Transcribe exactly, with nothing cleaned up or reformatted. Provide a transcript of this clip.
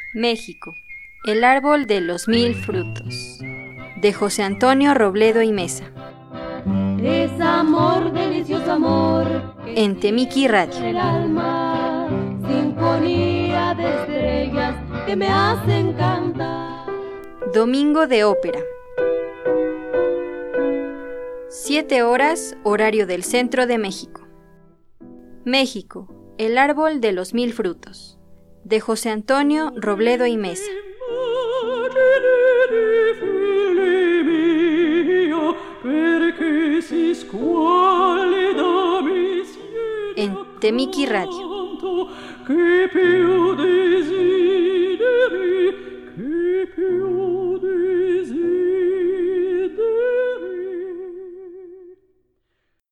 México, el árbol de los mil frutos, de José Antonio Robledo y Mesa. Es amor, delicioso amor, en Temiki Radio. el alma, sinfonía de estrellas que me hacen cantar. Domingo de ópera. Siete horas, horario del centro de México. México, el árbol de los mil frutos, de José Antonio Robledo y Mesa. En Temiki Radio.